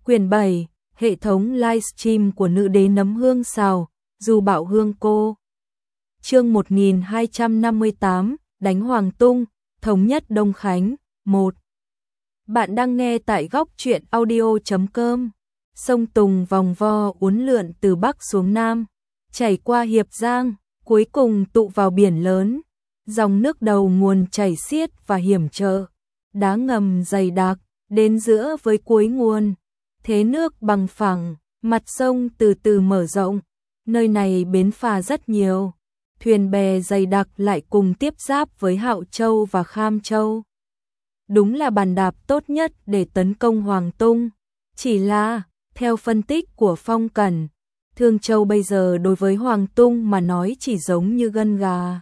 Quyển 7, hệ thống livestream của nữ đế nấm hương xào, Du Bảo Hương cô. Chương 1258, đánh Hoàng Tung, thống nhất Đông Khánh, 1. Bạn đang nghe tại góc truyện audio.com. Sông Tùng vòng vo uốn lượn từ Bắc xuống Nam, chảy qua Hiệp Giang, cuối cùng tụ vào biển lớn. Dòng nước đầu nguồn chảy xiết và hiểm trở, đá ngầm dày đặc, đến giữa với cuối nguồn. Thế nước bằng phẳng, mặt sông từ từ mở rộng. Nơi này bến phà rất nhiều, thuyền bè dày đặc lại cùng tiếp giáp với Hạo Châu và Kham Châu. Đúng là bàn đạp tốt nhất để tấn công Hoàng Tung. Chỉ là, theo phân tích của Phong Cẩn, Thương Châu bây giờ đối với Hoàng Tung mà nói chỉ giống như gân gà.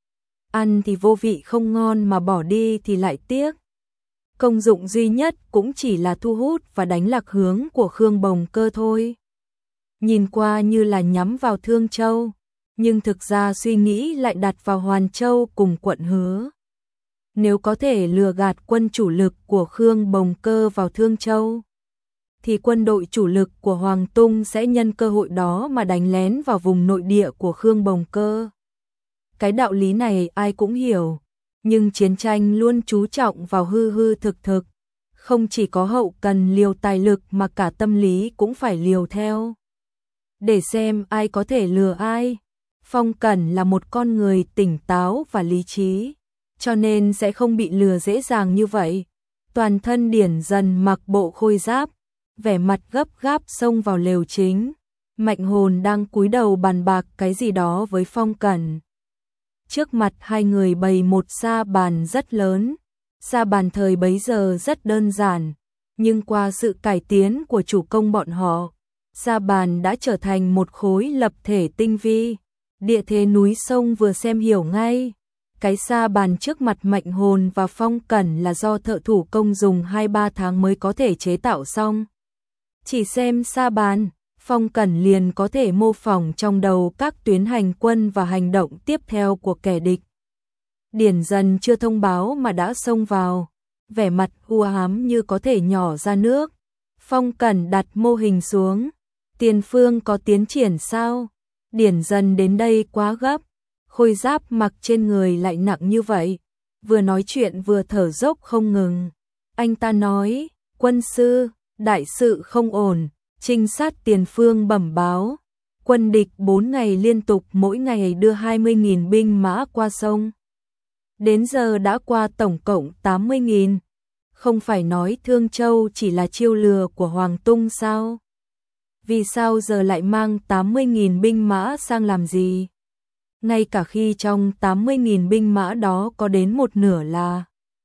Ăn thì vô vị không ngon mà bỏ đi thì lại tiếc. Công dụng duy nhất cũng chỉ là thu hút và đánh lạc hướng của Khương Bồng Cơ thôi. Nhìn qua như là nhắm vào Thương Châu, nhưng thực ra suy nghĩ lại đặt vào Hoàn Châu cùng quận Hứa. Nếu có thể lừa gạt quân chủ lực của Khương Bồng Cơ vào Thương Châu, thì quân đội chủ lực của Hoàng Tung sẽ nhân cơ hội đó mà đánh lén vào vùng nội địa của Khương Bồng Cơ. Cái đạo lý này ai cũng hiểu, nhưng chiến tranh luôn chú trọng vào hư hư thực thực. Không chỉ có hậu cần liều tài lực mà cả tâm lý cũng phải liều theo. Để xem ai có thể lừa ai. Phong Cẩn là một con người tỉnh táo và lý trí, cho nên sẽ không bị lừa dễ dàng như vậy. Toàn thân Điển Dần mặc bộ khôi giáp, vẻ mặt gấp gáp xông vào lều chính. Mạnh Hồn đang cúi đầu bàn bạc cái gì đó với Phong Cẩn. Trước mặt hai người bày một sa bàn rất lớn. Sa bàn thời bấy giờ rất đơn giản, nhưng qua sự cải tiến của chủ công bọn họ, sa bàn đã trở thành một khối lập thể tinh vi. Địa thế núi sông vừa xem hiểu ngay. Cái sa bàn trước mặt Mạnh Hồn và Phong Cẩn là do thợ thủ công dùng 2-3 tháng mới có thể chế tạo xong. Chỉ xem sa bàn, Phong Cẩn liền có thể mô phỏng trong đầu các tuyến hành quân và hành động tiếp theo của kẻ địch. Điển Dần chưa thông báo mà đã xông vào, vẻ mặt u ám như có thể nhỏ ra nước. Phong Cẩn đặt mô hình xuống. Tiền phương có tiến triển sao? Điển Dần đến đây quá gấp, khôi giáp mặc trên người lại nặng như vậy. Vừa nói chuyện vừa thở dốc không ngừng. Anh ta nói, quân sư, đại sự không ổn. Trinh sát tiền phương bẩm báo, quân địch 4 ngày liên tục mỗi ngày đưa 20.000 binh mã qua sông. Đến giờ đã qua tổng cộng 80.000. Không phải nói Thương Châu chỉ là chiêu lừa của Hoàng Tung sao? Vì sao giờ lại mang 80.000 binh mã sang làm gì? Ngay cả khi trong 80.000 binh mã đó có đến một nửa là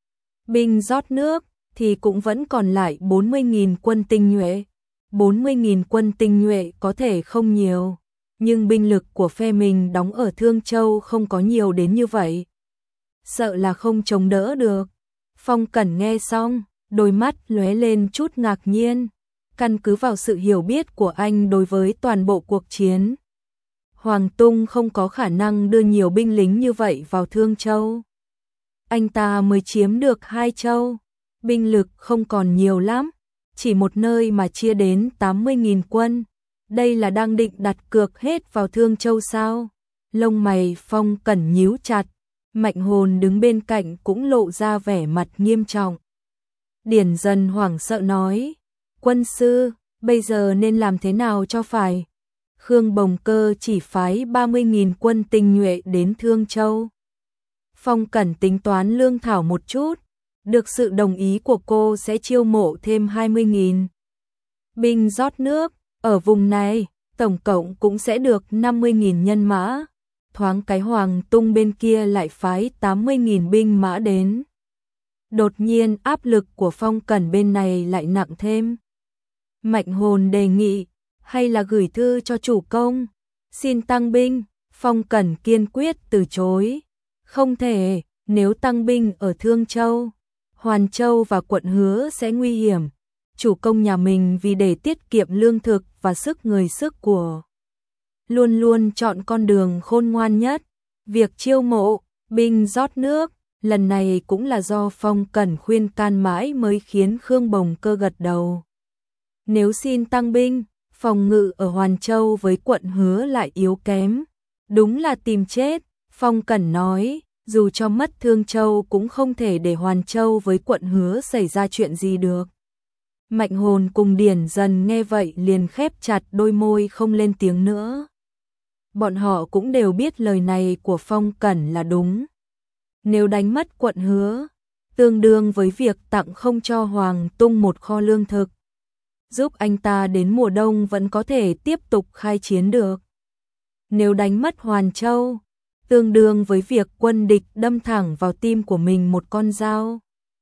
binh rót nước, thì cũng vẫn còn lại 40.000 quân tinh nhuệ. 40.000 quân tinh nhuệ có thể không nhiều, nhưng binh lực của phe mình đóng ở Thương Châu không có nhiều đến như vậy. Sợ là không chống đỡ được. Phong Cẩn nghe xong, đôi mắt lóe lên chút ngạc nhiên. Căn cứ vào sự hiểu biết của anh đối với toàn bộ cuộc chiến, Hoàng Tung không có khả năng đưa nhiều binh lính như vậy vào Thương Châu. Anh ta mới chiếm được 2 châu, binh lực không còn nhiều lắm. Chỉ một nơi mà chia đến 80.000 quân. Đây là đang định đặt cược hết vào Thương Châu sao? Lông mày Phong Cẩn nhíu chặt. Mạnh Hồn đứng bên cạnh cũng lộ ra vẻ mặt nghiêm trọng. Điển Dần hoảng sợ nói, quân sư, bây giờ nên làm thế nào cho phải? Khương Bồng Cơ chỉ phái 30.000 quân tinh nhuệ đến Thương Châu. Phong Cẩn tính toán lương thảo một chút. Được sự đồng ý của cô sẽ chiêu mộ thêm 20.000 binh rót nước. Ở vùng này, tổng cộng cũng sẽ được 50.000 nhân mã. Thoáng cái Hoàng Tung bên kia lại phái 80.000 binh mã đến. Đột nhiên áp lực của Phong Cẩn bên này lại nặng thêm. Mạnh Hồn đề nghị, hay là gửi thư cho chủ công, xin tăng binh. Phong Cẩn kiên quyết từ chối. Không thể, nếu tăng binh ở Thương Châu, Hoàn Châu và quận Hứa sẽ nguy hiểm. Chủ công nhà mình vì để tiết kiệm lương thực và sức người sức của, luôn luôn chọn con đường khôn ngoan nhất. Việc chiêu mộ, binh rót nước, lần này cũng là do Phong Cẩn khuyên can mãi mới khiến Khương Bồng Cơ gật đầu. Nếu xin tăng binh, phòng ngự ở Hoàn Châu với quận Hứa lại yếu kém. Đúng là tìm chết, Phong Cẩn nói, dù cho mất Thương Châu cũng không thể để Hoàn Châu với quận Hứa xảy ra chuyện gì được. Mạnh Hồn cùng Điển Dần nghe vậy liền khép chặt đôi môi không lên tiếng nữa. Bọn họ cũng đều biết lời này của Phong Cẩn là đúng. Nếu đánh mất quận Hứa, tương đương với việc tặng không cho Hoàng Tung một kho lương thực, giúp anh ta đến mùa đông vẫn có thể tiếp tục khai chiến được. Nếu đánh mất Hoàn Châu, tương đương với việc quân địch đâm thẳng vào tim của mình một con dao.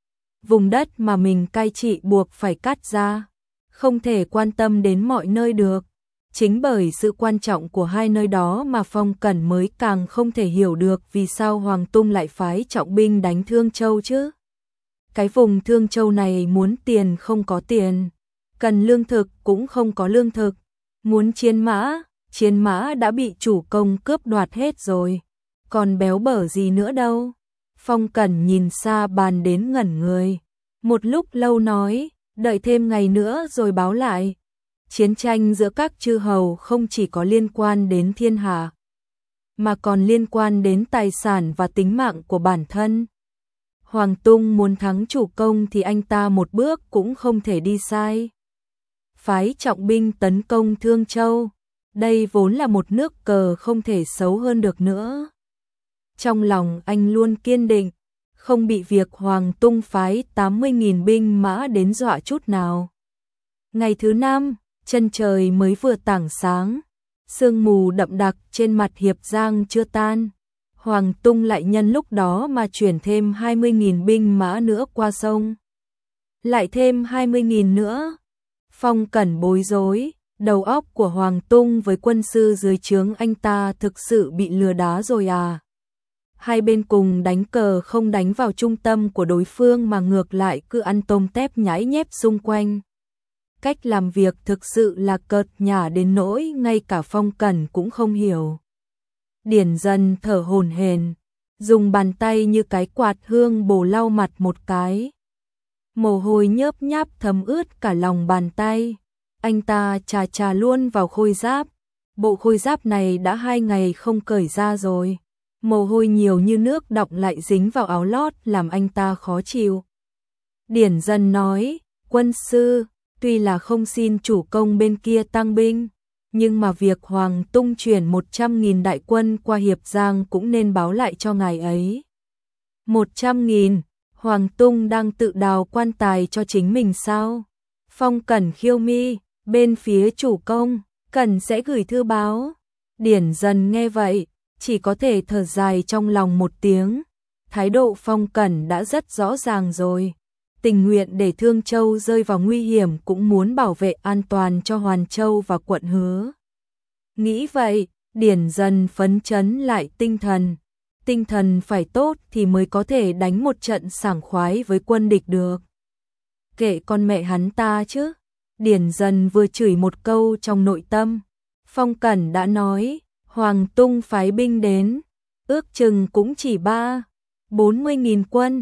Vùng đất mà mình cai trị buộc phải cắt ra, không thể quan tâm đến mọi nơi được. Chính bởi sự quan trọng của hai nơi đó mà Phong Cẩn mới càng không thể hiểu được vì sao Hoàng Tung lại phái trọng binh đánh Thương Châu chứ. Cái vùng Thương Châu này muốn tiền không có tiền, cần lương thực cũng không có lương thực, muốn chiến mã đã bị chủ công cướp đoạt hết rồi, còn béo bở gì nữa đâu. Phong Cẩn nhìn xa bàn đến ngẩn người, một lúc lâu nói, đợi thêm ngày nữa rồi báo lại. Chiến tranh giữa các chư hầu không chỉ có liên quan đến thiên hạ, mà còn liên quan đến tài sản và tính mạng của bản thân. Hoàng Tung muốn thắng chủ công thì anh ta một bước cũng không thể đi sai. Phái trọng binh tấn công Thương Châu, đây vốn là một nước cờ không thể xấu hơn được nữa. Trong lòng anh luôn kiên định, không bị việc Hoàng Tung phái 80.000 binh mã đến dọa chút nào. Ngày thứ 5, chân trời mới vừa tảng sáng, sương mù đậm đặc trên mặt Hiệp Giang chưa tan. Hoàng Tung lại nhân lúc đó mà chuyển thêm 20.000 binh mã nữa qua sông. Lại thêm 20.000 nữa. Phong Cẩn bối rối, đầu óc của Hoàng Tung với quân sư dưới trướng anh ta thực sự bị lừa đá rồi à. Hai bên cùng đánh cờ không đánh vào trung tâm của đối phương mà ngược lại cứ ăn tôm tép nhái nhép xung quanh. Cách làm việc thực sự là cợt nhả đến nỗi ngay cả Phong Cẩn cũng không hiểu. Điển Dần thở hổn hển, dùng bàn tay như cái quạt hương bổ lau mặt một cái. Mồ hôi nhớp nháp thấm ướt cả lòng bàn tay. Anh ta chà luôn vào khôi giáp. Bộ khôi giáp này đã 2 ngày không cởi ra rồi. Mồ hôi nhiều như nước đọng lại dính vào áo lót làm anh ta khó chịu. Điển Dần nói, quân sư, tuy là không xin chủ công bên kia tăng binh, nhưng mà việc Hoàng Tung chuyển 100.000 đại quân qua Hiệp Giang cũng nên báo lại cho ngài ấy. 100.000, Hoàng Tung đang tự đào quan tài cho chính mình sao? Phong Cẩn khiêu mi, bên phía chủ công, Cẩn sẽ gửi thư báo. Điển Dần nghe vậy, chỉ có thể thở dài trong lòng một tiếng. Thái độ Phong Cẩn đã rất rõ ràng rồi. Tình nguyện để Thương Châu rơi vào nguy hiểm cũng muốn bảo vệ an toàn cho Hoàn Châu và quận Hứa. Nghĩ vậy, Điển Dần phấn chấn lại tinh thần. Tinh thần phải tốt thì mới có thể đánh một trận sảng khoái với quân địch được. Kệ con mẹ hắn ta chứ. Điển Dần vừa chửi một câu trong nội tâm. Phong Cẩn đã nói, Hoàng Tung phái binh đến, ước chừng cũng chỉ 40.000 quân,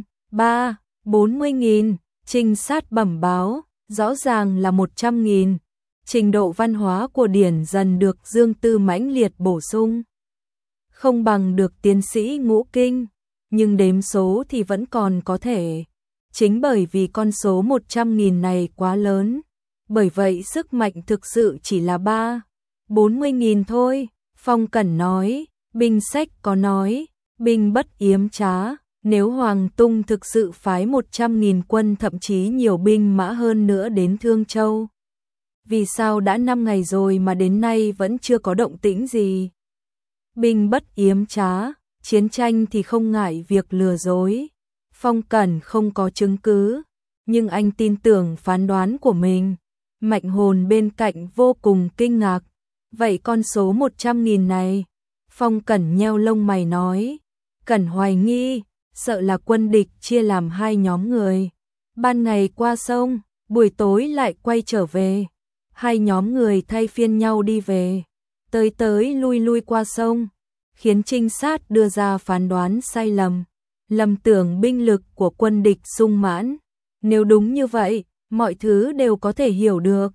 40.000, trinh sát bẩm báo, rõ ràng là 100.000. Trình độ văn hóa của Điển Dần được Dương Tư mãnh liệt bổ sung. Không bằng được tiến sĩ Ngũ Kinh, nhưng đếm số thì vẫn còn có thể. Chính bởi vì con số 100.000 này quá lớn, bởi vậy sức mạnh thực sự chỉ là 40.000 thôi. Phong Cẩn nói, binh sách có nói, binh bất yếm trá, nếu Hoàng Tung thực sự phái 100.000 quân thậm chí nhiều binh mã hơn nữa đến Thương Châu. Vì sao đã 5 ngày rồi mà đến nay vẫn chưa có động tĩnh gì? Binh bất yếm trá, chiến tranh thì không ngại việc lừa dối. Phong Cẩn không có chứng cứ, nhưng anh tin tưởng phán đoán của mình. Mạnh Hồn bên cạnh vô cùng kinh ngạc. Vậy con số 100.000 này? Phong Cẩn nheo lông mày nói. Cẩn hoài nghi, sợ là quân địch chia làm 2 nhóm người. Ban ngày qua sông, buổi tối lại quay trở về. 2 nhóm người thay phiên nhau đi về, tới lui qua sông, khiến trinh sát đưa ra phán đoán sai lầm, lầm tưởng binh lực của quân địch sung mãn. Nếu đúng như vậy, mọi thứ đều có thể hiểu được.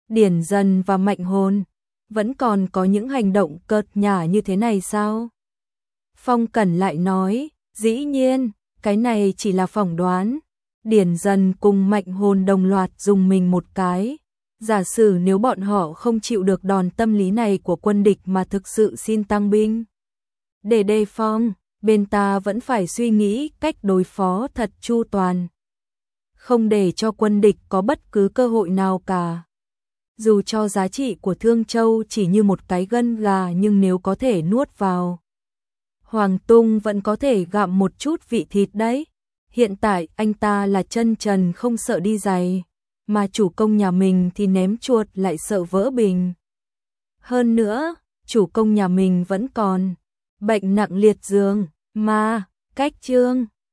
Điển Dần và Mạnh Hồn vẫn còn có những hành động cợt nhả như thế này sao? Phong Cẩn lại nói, dĩ nhiên, cái này chỉ là phỏng đoán. Điển Dần cùng Mạnh Hồn đồng loạt dùng mình một cái. Giả sử nếu bọn họ không chịu được đòn tâm lý này của quân địch mà thực sự xin tăng binh. Để đề phòng, bên ta vẫn phải suy nghĩ cách đối phó thật chu toàn. Không để cho quân địch có bất cứ cơ hội nào cả. Dù cho giá trị của Thương Châu chỉ như một cái gân gà nhưng nếu có thể nuốt vào, Hoàng Tung vẫn có thể gặm một chút vị thịt đấy. Hiện tại anh ta là chân trần không sợ đi giày, mà chủ công nhà mình thì ném chuột lại sợ vỡ bình. Hơn nữa, chủ công nhà mình vẫn còn bệnh nặng liệt giường, mà cách chương